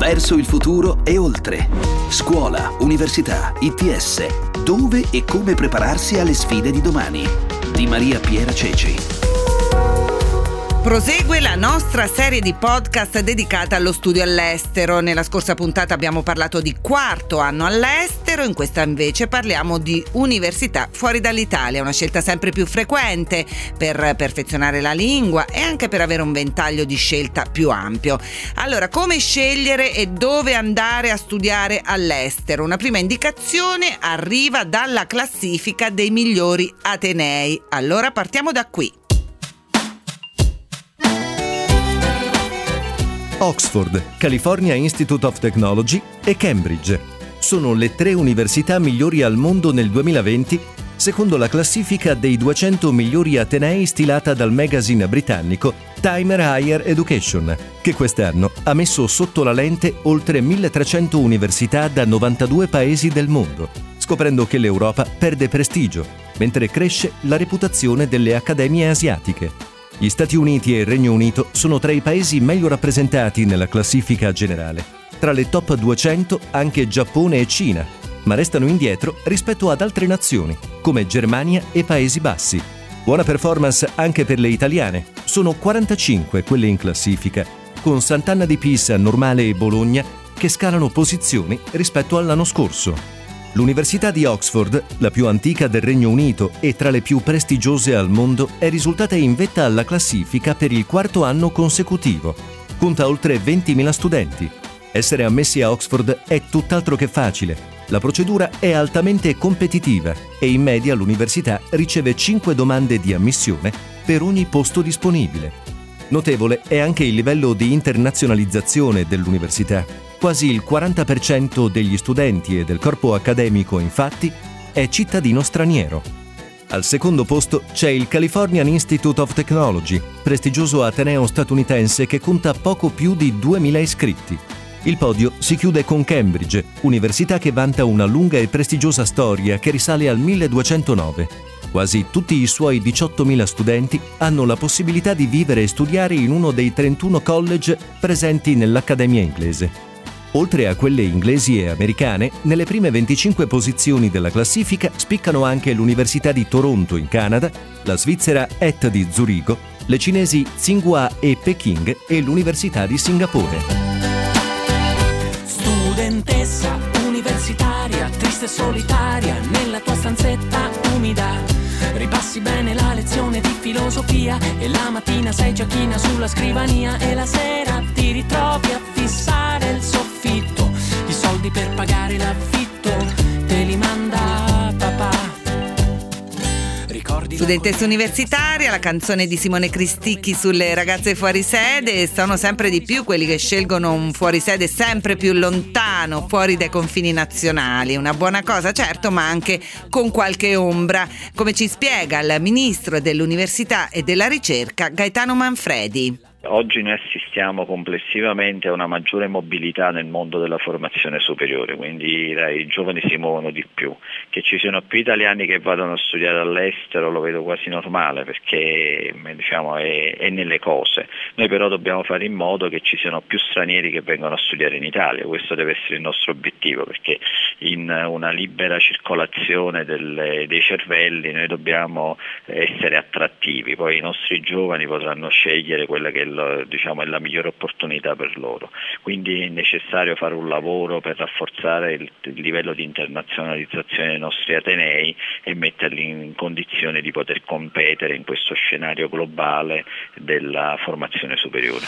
verso il futuro e oltre. Scuola, università, ITS. Dove e come prepararsi alle sfide di domani. Di Maria Piera Ceci. Prosegue la nostra serie di podcast dedicata allo studio all'estero. Nella scorsa puntata abbiamo parlato di quarto anno all'estero, in questa invece parliamo di università fuori dall'Italia, una scelta sempre più frequente per perfezionare la lingua e anche per avere un ventaglio di scelta più ampio. Allora, come scegliere e dove andare a studiare all'estero? Una prima indicazione arriva dalla classifica dei migliori atenei. Allora partiamo da qui. Oxford, California Institute of Technology e Cambridge sono le 3 università migliori al mondo nel 2020, secondo la classifica dei 200 migliori atenei stilata dal magazine britannico Timer Higher Education, che quest'anno ha messo sotto la lente oltre 1300 università da 92 paesi del mondo, scoprendo che l'Europa perde prestigio, mentre cresce la reputazione delle accademie asiatiche. Gli Stati Uniti e il Regno Unito sono tra i paesi meglio rappresentati nella classifica generale. Tra le top 200 anche Giappone e Cina, ma restano indietro rispetto ad altre nazioni, come Germania e Paesi Bassi. Buona performance anche per le italiane. Sono 45 quelle in classifica, con Sant'Anna di Pisa, Normale e Bologna che scalano posizioni rispetto all'anno scorso. L'Università di Oxford, la più antica del Regno Unito e tra le più prestigiose al mondo, è risultata in vetta alla classifica per il quarto anno consecutivo. Conta oltre 20.000 studenti. Essere ammessi a Oxford è tutt'altro che facile. La procedura è altamente competitiva e in media l'università riceve 5 domande di ammissione per ogni posto disponibile. Notevole è anche il livello di internazionalizzazione dell'università. Quasi il 40% degli studenti e del corpo accademico, infatti, è cittadino straniero. Al secondo posto c'è il California Institute of Technology, prestigioso ateneo statunitense che conta poco più di 2.000 iscritti. Il podio si chiude con Cambridge, università che vanta una lunga e prestigiosa storia che risale al 1209. Quasi tutti i suoi 18.000 studenti hanno la possibilità di vivere e studiare in uno dei 31 college presenti nell'Accademia inglese. Oltre a quelle inglesi e americane, nelle prime 25 posizioni della classifica spiccano anche l'Università di Toronto in Canada, la Svizzera ETH di Zurigo, le cinesi Tsinghua e Peking e l'Università di Singapore. Studentessa universitaria, triste e solitaria, nella tua stanzetta umida, ripassi bene la lezione di filosofia e la mattina sei già china sulla scrivania e la sera ti ritrovi a fissare il soffitto. I soldi per pagare l'affitto te li manda papà. Studentessa universitaria, la canzone di Simone Cristicchi sulle ragazze fuori sede. Sono sempre di più quelli che scelgono un fuorisede sempre più lontano, fuori dai confini nazionali. Una buona cosa, certo, ma anche con qualche ombra, come ci spiega il ministro dell'Università e della Ricerca Gaetano Manfredi. Oggi noi assistiamo complessivamente a una maggiore mobilità nel mondo della formazione superiore, quindi i giovani si muovono di più. Che ci siano più italiani che vadano a studiare all'estero lo vedo quasi normale, perché diciamo è nelle cose. Noi però dobbiamo fare in modo che ci siano più stranieri che vengono a studiare in Italia, questo deve essere il nostro obiettivo, perché in una libera circolazione dei cervelli noi dobbiamo essere attrattivi, poi i nostri giovani potranno scegliere quella che è la migliore opportunità per loro. Quindi è necessario fare un lavoro per rafforzare il livello di internazionalizzazione dei nostri atenei e metterli in condizione di poter competere in questo scenario globale della formazione superiore.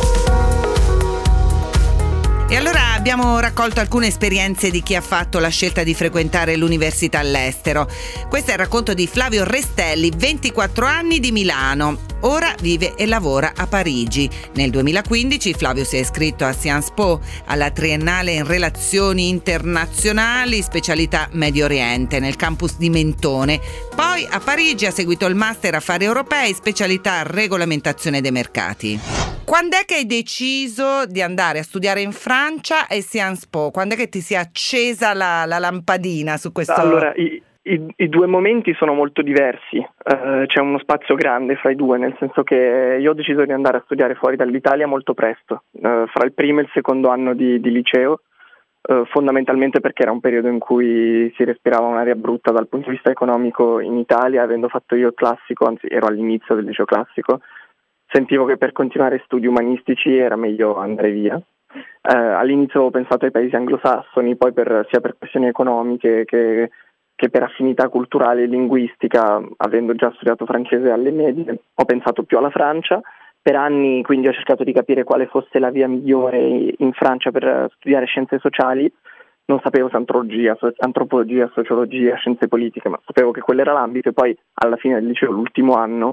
E allora abbiamo raccolto alcune esperienze di chi ha fatto la scelta di frequentare l'università all'estero. Questo è il racconto di Flavio Restelli, 24 anni, di Milano. Ora vive e lavora a Parigi. Nel 2015 Flavio si è iscritto a Sciences Po, alla triennale in relazioni internazionali, specialità Medio Oriente, nel campus di Mentone. Poi a Parigi ha seguito il master affari europei, specialità regolamentazione dei mercati. Quando è che hai deciso di andare a studiare in Francia e Sciences Po? Quando è che ti si è accesa la lampadina su questo? Allora, I due momenti sono molto diversi, c'è uno spazio grande fra i due, nel senso che io ho deciso di andare a studiare fuori dall'Italia molto presto, fra il primo e il secondo anno di liceo, fondamentalmente perché era un periodo in cui si respirava un'aria brutta dal punto di vista economico in Italia. Avendo fatto io il classico, anzi ero all'inizio del liceo classico, sentivo che per continuare studi umanistici era meglio andare via. All'inizio avevo pensato ai paesi anglosassoni, poi sia per questioni economiche che per affinità culturale e linguistica, avendo già studiato francese alle medie, ho pensato più alla Francia. Per anni quindi ho cercato di capire quale fosse la via migliore in Francia per studiare scienze sociali. Non sapevo se antropologia, sociologia, scienze politiche, ma sapevo che quello era l'ambito. E poi alla fine del liceo, l'ultimo anno,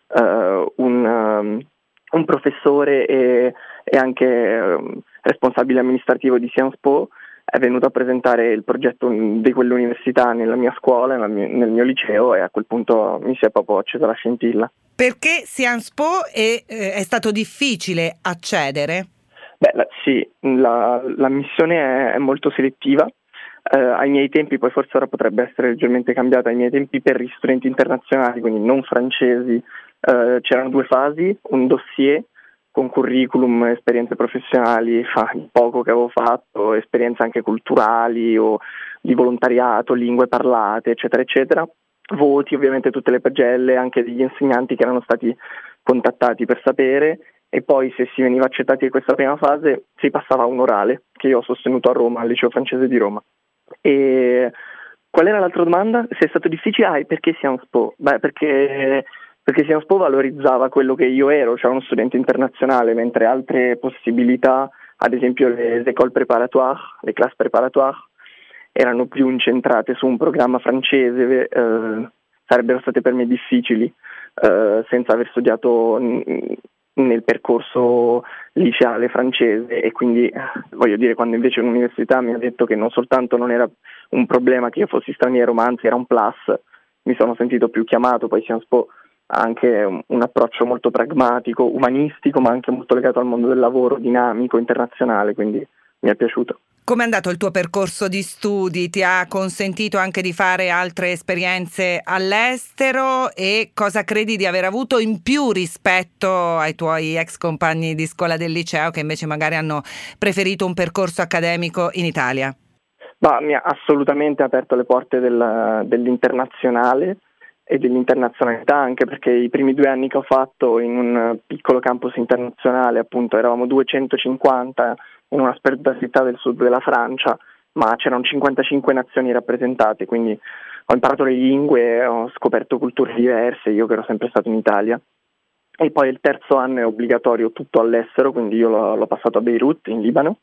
un professore e anche responsabile amministrativo di Sciences Po è venuto a presentare il progetto di quell'università nella mia scuola, nel mio liceo, e a quel punto mi si è proprio accesa la scintilla. Perché Sciences Po è stato difficile accedere? Sì, la missione è molto selettiva. Ai miei tempi, poi forse ora potrebbe essere leggermente cambiata, ai miei tempi per gli studenti internazionali, quindi non francesi, c'erano 2 fasi, un dossier con curriculum, esperienze professionali, il poco che avevo fatto, esperienze anche culturali o di volontariato, lingue parlate, eccetera, eccetera. Voti, ovviamente tutte le pagelle, anche degli insegnanti che erano stati contattati per sapere, e poi se si veniva accettati in questa prima fase si passava a un orale, che io ho sostenuto a Roma, al liceo francese di Roma. E qual era l'altra domanda? Se è stato difficile? Perché Sciences Po? Perché Sciences Po valorizzava quello che io ero, cioè uno studente internazionale, mentre altre possibilità, ad esempio le écoles préparatoires, le classes préparatoires, erano più incentrate su un programma francese, sarebbero state per me difficili, senza aver studiato nel percorso liceale francese. E quindi, voglio dire, quando invece l'università mi ha detto che non soltanto non era un problema che io fossi straniero, ma anzi era un plus, mi sono sentito più chiamato. Poi Sciences Po ha anche un approccio molto pragmatico, umanistico, ma anche molto legato al mondo del lavoro, dinamico, internazionale, quindi mi è piaciuto. Come è andato il tuo percorso di studi? Ti ha consentito anche di fare altre esperienze all'estero, e cosa credi di aver avuto in più rispetto ai tuoi ex compagni di scuola del liceo che invece magari hanno preferito un percorso accademico in Italia? Mi ha assolutamente aperto le porte dell'internazionale e dell'internazionalità, anche perché i primi 2 anni che ho fatto in un piccolo campus internazionale, appunto eravamo 250 in una sperduta città del sud della Francia, ma c'erano 55 nazioni rappresentate, quindi ho imparato le lingue, ho scoperto culture diverse, io che ero sempre stato in Italia. E poi il terzo anno è obbligatorio tutto all'estero, quindi io l'ho passato a Beirut, in Libano,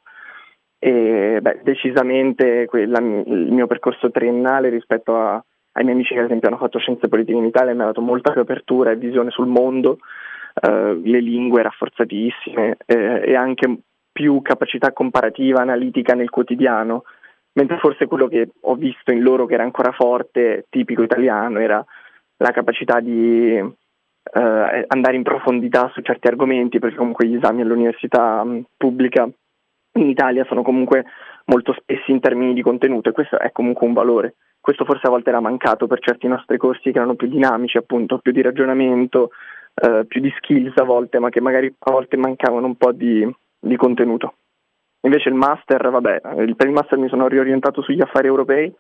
e decisamente il mio percorso triennale rispetto ai miei amici che ad esempio hanno fatto scienze politiche in Italia mi ha dato molta più apertura e visione sul mondo, le lingue rafforzatissime, e anche più capacità comparativa, analitica nel quotidiano, mentre forse quello che ho visto in loro che era ancora forte, tipico italiano, era la capacità di andare in profondità su certi argomenti, perché comunque gli esami all'università pubblica in Italia sono comunque molto spessi in termini di contenuto, e questo è comunque un valore. Questo forse a volte era mancato per certi nostri corsi che erano più dinamici, appunto, più di ragionamento, più di skills a volte, ma che magari a volte mancavano un po' di contenuto. Invece il master, per il master mi sono riorientato sugli affari europei,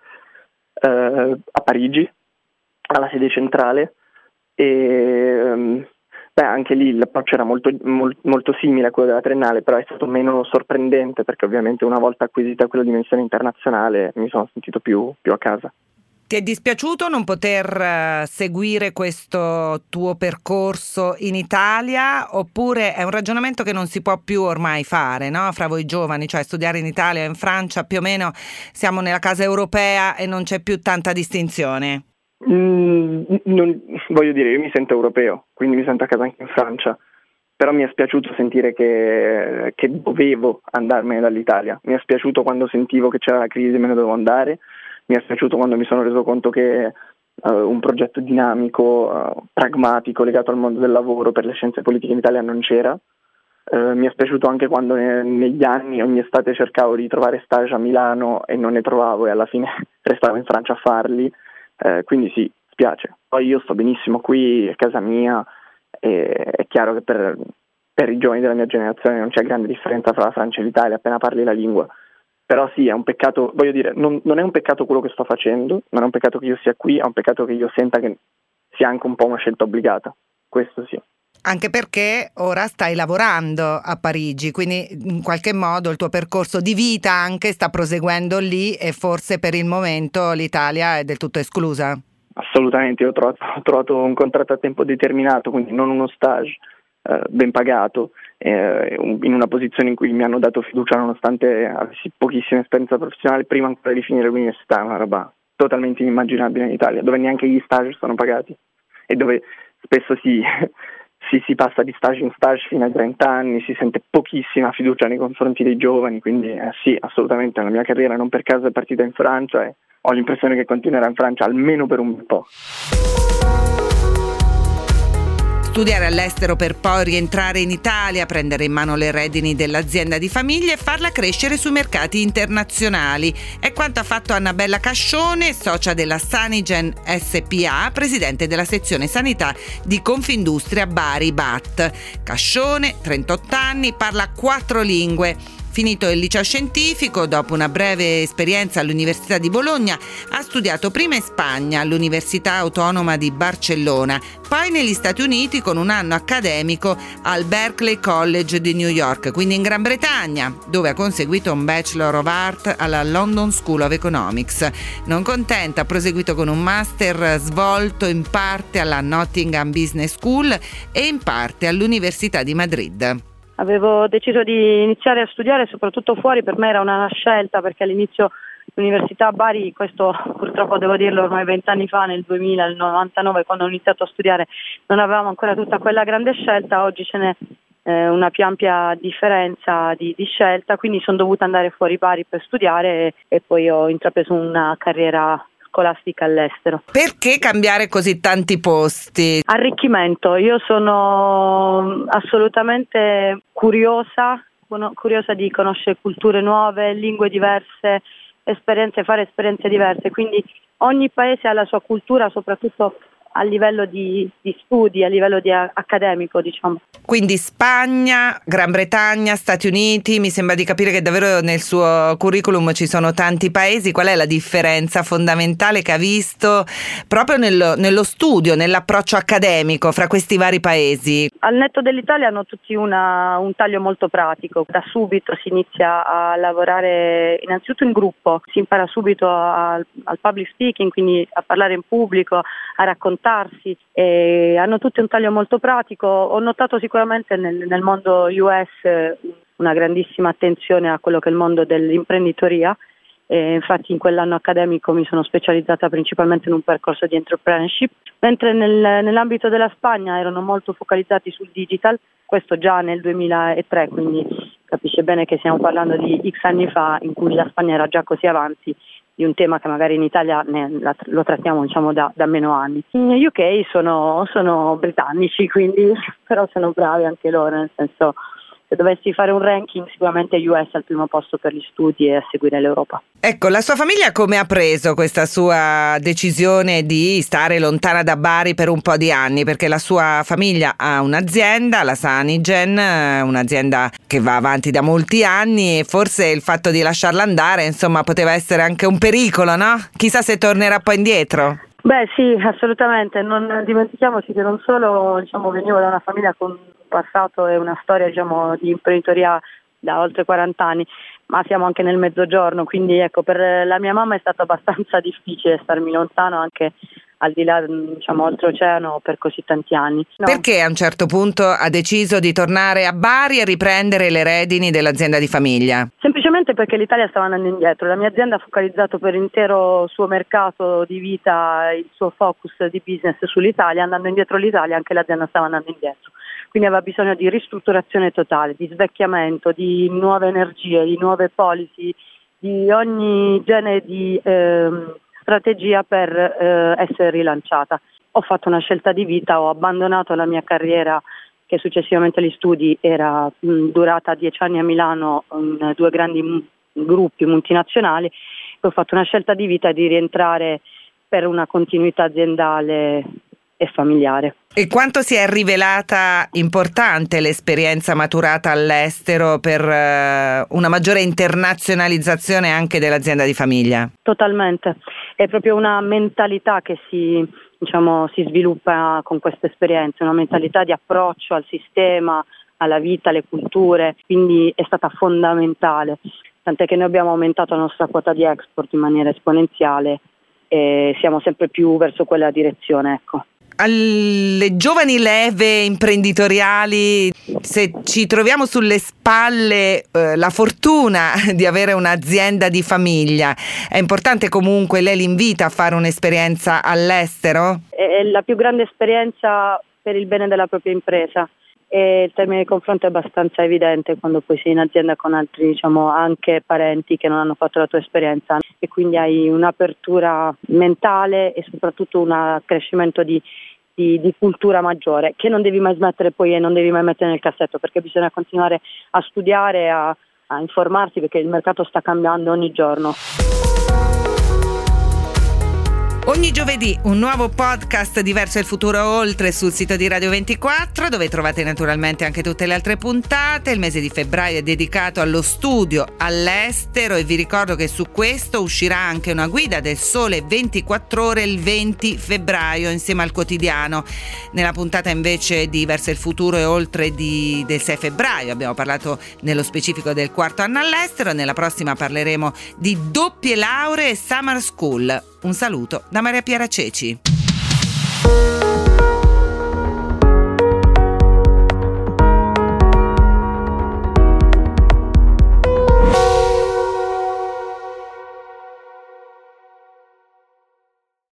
a Parigi, alla sede centrale, e anche lì l'approccio era molto, molto simile a quello della triennale, però è stato meno sorprendente, perché ovviamente una volta acquisita quella dimensione internazionale mi sono sentito più a casa. Ti è dispiaciuto non poter seguire questo tuo percorso in Italia, oppure è un ragionamento che non si può più ormai fare, no? Fra voi giovani, cioè studiare in Italia o in Francia, più o meno siamo nella casa europea e non c'è più tanta distinzione? Voglio dire, io mi sento europeo, quindi mi sento a casa anche in Francia, però mi è spiaciuto sentire che dovevo andarmene dall'Italia. Mi è spiaciuto quando sentivo che c'era la crisi e me ne dovevo andare. Mi è piaciuto quando mi sono reso conto che un progetto dinamico, pragmatico, legato al mondo del lavoro per le scienze politiche in Italia non c'era. Mi è piaciuto anche quando negli anni ogni estate cercavo di trovare stage a Milano e non ne trovavo, e alla fine restavo in Francia a farli, quindi sì, spiace. Poi io sto benissimo qui, è casa mia, e è chiaro che per i giovani della mia generazione non c'è grande differenza fra la Francia e l'Italia appena parli la lingua. Però sì, è un peccato, voglio dire, non è un peccato quello che sto facendo, non è un peccato che io sia qui, è un peccato che io senta che sia anche un po' una scelta obbligata, questo sì. Anche perché ora stai lavorando a Parigi, quindi in qualche modo il tuo percorso di vita anche sta proseguendo lì e forse per il momento l'Italia è del tutto esclusa. Assolutamente, io ho trovato un contratto a tempo determinato, quindi non uno stage ben pagato, in una posizione in cui mi hanno dato fiducia nonostante avessi pochissima esperienza professionale prima ancora di finire l'università, una roba totalmente inimmaginabile in Italia, dove neanche gli stage sono pagati e dove spesso si passa di stage in stage fino ai 30 anni, si sente pochissima fiducia nei confronti dei giovani, quindi sì, assolutamente la mia carriera non per caso è partita in Francia e ho l'impressione che continuerà in Francia almeno per un bel po'. Studiare all'estero per poi rientrare in Italia, prendere in mano le redini dell'azienda di famiglia e farla crescere sui mercati internazionali. È quanto ha fatto Annabella Cascione, socia della Sanigen SPA, presidente della sezione sanità di Confindustria Bari BAT. Cascione, 38 anni, parla 4 lingue. Finito il liceo scientifico, dopo una breve esperienza all'Università di Bologna, ha studiato prima in Spagna all'Università Autonoma di Barcellona, poi negli Stati Uniti con un anno accademico al Berkeley College di New York, quindi in Gran Bretagna, dove ha conseguito un Bachelor of Art alla London School of Economics. Non contenta, ha proseguito con un master svolto in parte alla Nottingham Business School e in parte all'Università di Madrid. Avevo deciso di iniziare a studiare soprattutto fuori, per me era una scelta perché all'inizio l'università a Bari, questo purtroppo devo dirlo ormai 20 anni fa, nel 2000, nel 99 quando ho iniziato a studiare non avevamo ancora tutta quella grande scelta, oggi ce n'è una più ampia differenza di scelta, quindi sono dovuta andare fuori Bari per studiare e poi ho intrapreso una carriera scolastica all'estero. Perché cambiare così tanti posti? Arricchimento, io sono assolutamente curiosa di conoscere culture nuove, lingue diverse, fare esperienze diverse, quindi ogni paese ha la sua cultura, soprattutto a livello di studi, a livello accademico, diciamo. Quindi Spagna, Gran Bretagna, Stati Uniti, mi sembra di capire che davvero nel suo curriculum ci sono tanti paesi. Qual è la differenza fondamentale che ha visto proprio nello studio, nell'approccio accademico fra questi vari paesi? Al netto dell'Italia hanno tutti un taglio molto pratico. Da subito si inizia a lavorare innanzitutto in gruppo, si impara subito al public speaking, quindi a parlare in pubblico, a raccontarsi, e hanno tutti un taglio molto pratico. Ho notato sicuramente nel mondo US una grandissima attenzione a quello che è il mondo dell'imprenditoria, e infatti in quell'anno accademico mi sono specializzata principalmente in un percorso di entrepreneurship, mentre nell'ambito della Spagna erano molto focalizzati sul digital, questo già nel 2003, quindi capisce bene che stiamo parlando di X anni fa in cui la Spagna era già così avanti di un tema che magari in Italia lo trattiamo, diciamo, da meno anni. In UK sono britannici, quindi però sono bravi anche loro, nel senso, se dovessi fare un ranking sicuramente US è al primo posto per gli studi e a seguire l'Europa. Ecco, la sua famiglia come ha preso questa sua decisione di stare lontana da Bari per un po' di anni? Perché la sua famiglia ha un'azienda, la Sanigen, un'azienda che va avanti da molti anni, e forse il fatto di lasciarla andare, insomma, poteva essere anche un pericolo, no? Chissà se tornerà poi indietro. Beh sì, assolutamente, non dimentichiamoci che non solo, diciamo, venivo da una famiglia con un passato e una storia, diciamo, di imprenditoria da oltre 40 anni, ma siamo anche nel mezzogiorno, quindi ecco, per la mia mamma è stato abbastanza difficile starmi lontano anche al di là, diciamo, oltreoceano per così tanti anni. No. Perché a un certo punto ha deciso di tornare a Bari e riprendere le redini dell'azienda di famiglia? Semplicemente perché l'Italia stava andando indietro, la mia azienda ha focalizzato per l'intero suo mercato di vita, il suo focus di business sull'Italia, andando indietro l'Italia anche l'azienda stava andando indietro. Quindi aveva bisogno di ristrutturazione totale, di svecchiamento, di nuove energie, di nuove policy, di ogni genere di strategia per essere rilanciata. Ho fatto una scelta di vita, ho abbandonato la mia carriera che successivamente agli studi era durata 10 anni a Milano in 2 grandi gruppi multinazionali, e ho fatto una scelta di vita di rientrare per una continuità aziendale e familiare. E quanto si è rivelata importante l'esperienza maturata all'estero per una maggiore internazionalizzazione anche dell'azienda di famiglia? Totalmente, è proprio una mentalità che si sviluppa con questa esperienza, una mentalità di approccio al sistema, alla vita, alle culture, quindi è stata fondamentale, tant'è che noi abbiamo aumentato la nostra quota di export in maniera esponenziale e siamo sempre più verso quella direzione, ecco. Alle giovani leve imprenditoriali, se ci troviamo sulle spalle la fortuna di avere un'azienda di famiglia, è importante comunque, lei li invita a fare un'esperienza all'estero? È la più grande esperienza per il bene della propria impresa e il termine di confronto è abbastanza evidente quando poi sei in azienda con altri, anche parenti che non hanno fatto la tua esperienza, e quindi hai un'apertura mentale e soprattutto un accrescimento di cultura maggiore che non devi mai smettere poi e non devi mai mettere nel cassetto, perché bisogna continuare a studiare, a informarsi, perché il mercato sta cambiando ogni giorno. Ogni giovedì un nuovo podcast di Verso il futuro oltre sul sito di Radio 24, dove trovate naturalmente anche tutte le altre puntate. Il mese di febbraio è dedicato allo studio all'estero e vi ricordo che su questo uscirà anche una guida del Sole 24 ore il 20 febbraio insieme al quotidiano. Nella puntata invece di Verso il futuro e oltre del 6 febbraio abbiamo parlato nello specifico del quarto anno all'estero. Nella prossima parleremo di doppie lauree e summer school. Un saluto da Maria Piera Ceci.